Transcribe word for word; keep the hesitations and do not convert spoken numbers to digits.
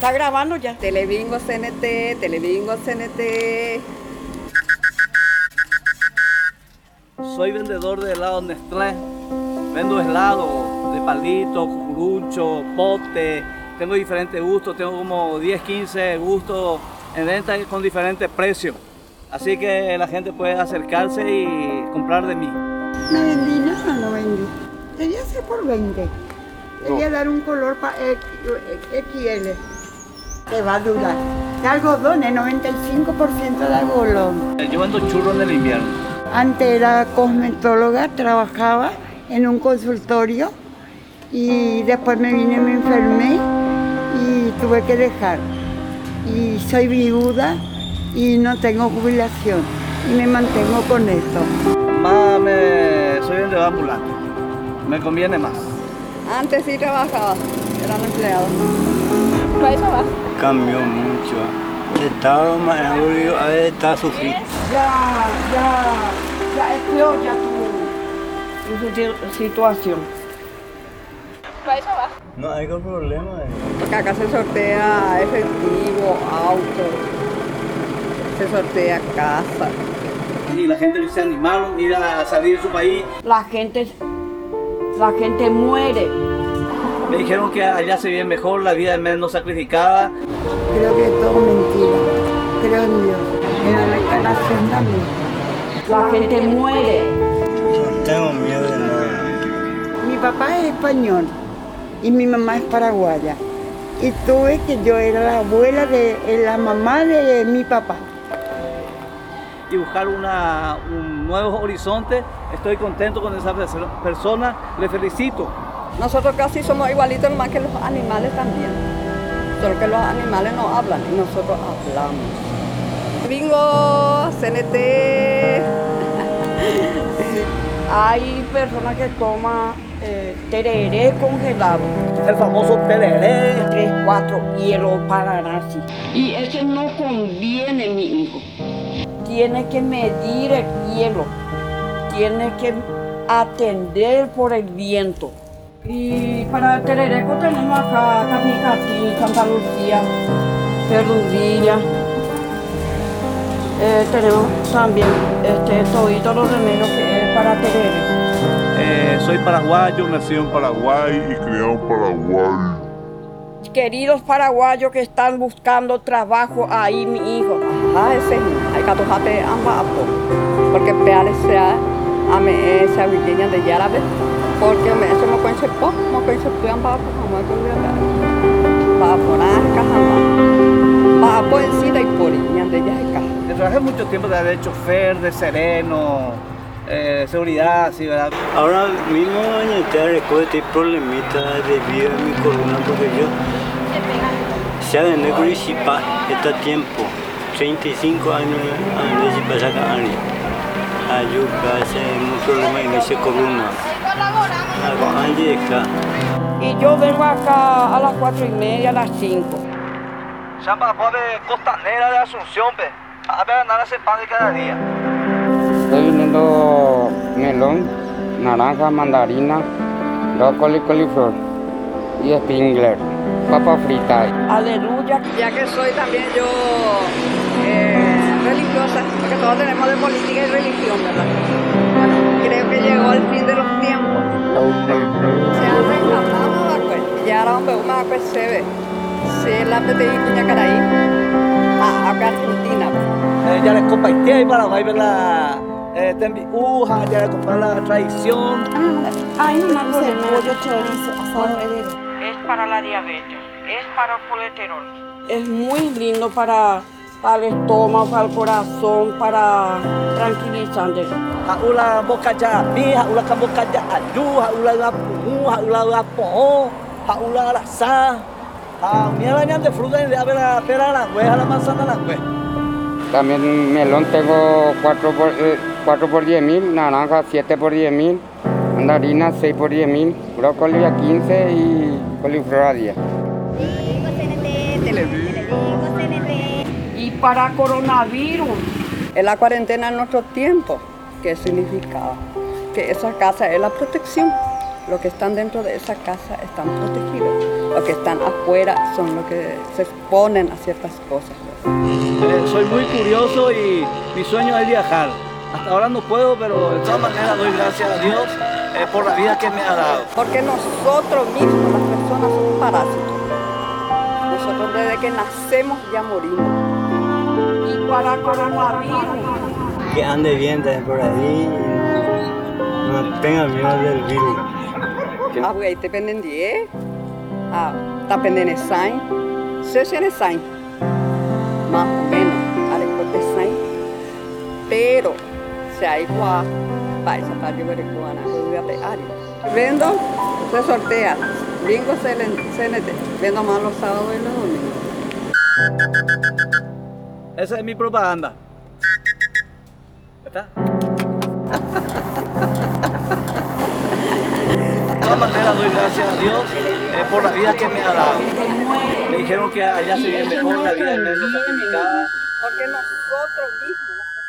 ¿Está grabando ya? Telebingo C N T, Telebingo C N T. Soy vendedor de helado Nestlé. Vendo helado de palito, cucurucho, pote. Tengo diferentes gustos, tengo como diez, quince gustos en venta con diferentes precios. Así que la gente puede acercarse y comprar de mí. No vendí nada, no vendí. Quería hacer por veinte. Quería dar un color para X L. Que va a durar. De algodón, el noventa y cinco por ciento de algodón. Yo vendo churros en el invierno. Antes era cosmetóloga, trabajaba en un consultorio y después me vine, me enfermé y tuve que dejar. Y soy viuda y no tengo jubilación y me mantengo con esto. Más me... soy vendedor ambulante. Me conviene más. Antes sí trabajaba, era un empleado. ¿Para eso va? Cambió mucho. Estaba más aburrido, a ver, está sufriendo. Ya, ya, ya es peor ya tu, tu situación. ¿Para eso va? No hay problema. Porque acá se sortea efectivo, auto, se sortea casa. Y la gente se animaron a ir a salir de su país. La gente, la gente muere. Me dijeron que allá se vive mejor, la vida es menos sacrificada. Creo que es todo mentira. Creo en Dios. En la reencarnación también. La gente muere. No tengo miedo de nada. Mi papá es español y mi mamá es paraguaya. Y tuve que yo era la abuela de la mamá de mi papá. Y buscar una, un nuevo horizonte. Estoy contento con esa persona, le felicito. Nosotros casi somos igualitos más que los animales también. Solo que los animales no hablan y nosotros hablamos. Bingo, C N T. Hay personas que toman eh, tereré congelado. El famoso tereré. Tres, cuatro hielos para nazi. Y ese no conviene, mi hijo. Tiene que medir el hielo. Tiene que atender por el viento. Y para el terereco tenemos acá Capicatí, Santa Lucía, Verdurilla. Eh, tenemos también este, todito los remedios que es para terere. Eh, soy paraguayo, nací en Paraguay y criado en Paraguay. Queridos paraguayos que están buscando trabajo ahí, mi hijo. Ah, ese, hay que tojate ambapo. Porque peales sea, a me esa virginia de Yarabe. Porque me eso me cuenta po, me cuenta puyan ambapo, como es que va por acá, va por encima y por niñas de ellas acá. Trabajé mucho tiempo de chofer, de sereno, eh, seguridad, sí, ¿verdad? Ahora mismo te recuerdo este problemita debido a mi columna porque yo ya en el Curitiba está tiempo, treinta y cinco años antes de pasar a años. Ayuda, hace un problema en esa columna. Algo antes de acá. Y yo vengo acá a las cuatro y media, a las cinco. Ya para poder costanera de Asunción, ve. A ver, nada se pan de cada día. Estoy vendiendo melón, naranja, mandarina, brócoli, coliflor y springler, papa frita. Aleluya. Ya que soy también yo eh, religiosa, porque todos tenemos de política y religión, ¿verdad? Bueno, creo que llegó el fin de los tiempos. Se han reclamado, pues, ya ahora hombre, una pues se ve. Si la P T I Cuña Caraí, a acá Argentina. Eh, ya les compartí ahí para Paraguay ver la eh, tembiuja, ya les compré la tradición. Ay, no me pollo chorizo, asado. Es para la diabetes, es para el colesterol. Es muy lindo para, para el estómago, para el corazón, para tranquilizante. Haula boca ya, mi, haula can boca ya, ayu, haula la pu, haula la po, haula la sa. Ah, mira la de fruta y de a ver la pera, la hueja, la manzana, la hueja. También melón tengo cuatro por, eh, cuatro por diez mil, naranja siete por diez mil, mandarina seis por diez mil, brócoli a quince y coliflor a diez. Y para coronavirus. En la cuarentena en nuestro tiempo, ¿qué significaba? Que esa casa es la protección. Los que están dentro de esa casa están protegidos. Los que están afuera son los que se exponen a ciertas cosas. Eh, soy muy curioso y mi sueño es viajar. Hasta ahora no puedo, pero de todas maneras doy gracias a Dios eh, por la vida que me ha dado. Porque nosotros mismos, las personas, somos parásitos. Nosotros desde que nacemos ya morimos. Y para coronavirus. Que ande bien también por ahí y no, no tenga miedo del virus. Ah, porque ahí te penden diez. Ah, está pendiente cien. Se tiene cien. Más o menos. Ale corte cien. Pero, se hay igual. Paisa para llevar el cubana. Voy a pegar. Vendo, se sortea. Bingo C N T. Vendo más los sábados y los domingos. Esa es mi propaganda. ¿Está? De todas maneras doy gracias a Dios eh, por la vida que me ha dado. Me dijeron que allá se vive mejor, la vida es menos sacrificada. Porque nosotros mismos,